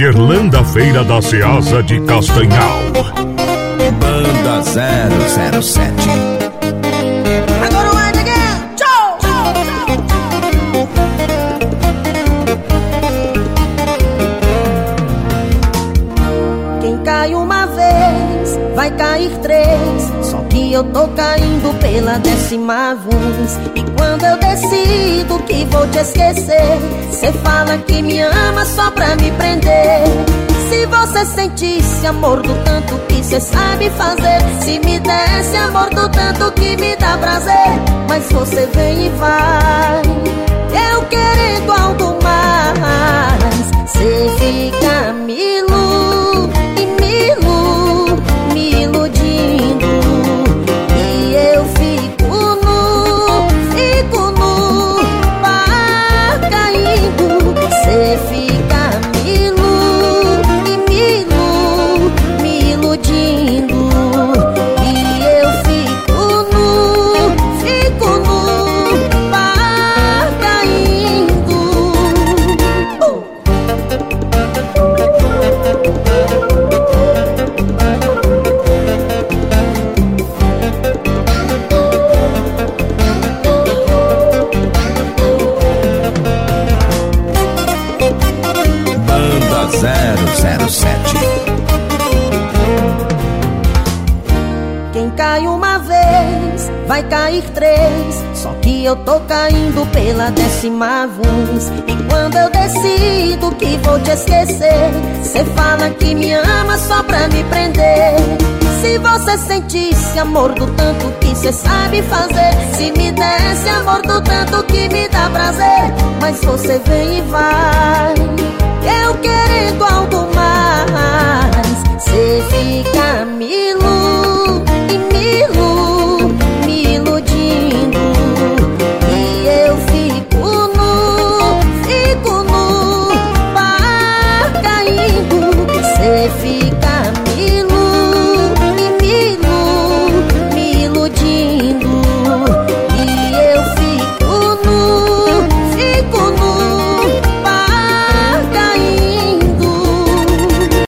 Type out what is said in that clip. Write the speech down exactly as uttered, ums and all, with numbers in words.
Gerlanda Feira da Ceasa de Castanhal. Banda zero zero sete. Agora o Ed again. Tchau, tchau, tchau. Quem cai uma vez, vai cair três. Só que eu tô caindo pela décima vez. E quando eu decido que vou te esquecer, cê fala que me ama só pra me prender. Se você sentisse amor do tanto que cê sabe fazer, se me desse amor do tanto que me dá prazer. Mas você vem e vai, eu querendo algo mais. Cê fica me ilu, e me ilu, me iludindo. E eu fico nu, fico nu, pá, caindo. Cê fica me ilu, e me ilu, me iludindo. E eu fico nu, fico nu, pá, caindo. uh. Banda zero zero sete. Quem cai uma vez, vai cair três. Só que eu tô caindo pela décima vez. E quando eu decido que vou te esquecer, cê fala que me ama só pra me prender. Se você sentisse amor do tanto que cê sabe fazer, se me desse amor do tanto que me dá prazer. Mas você vem e vai,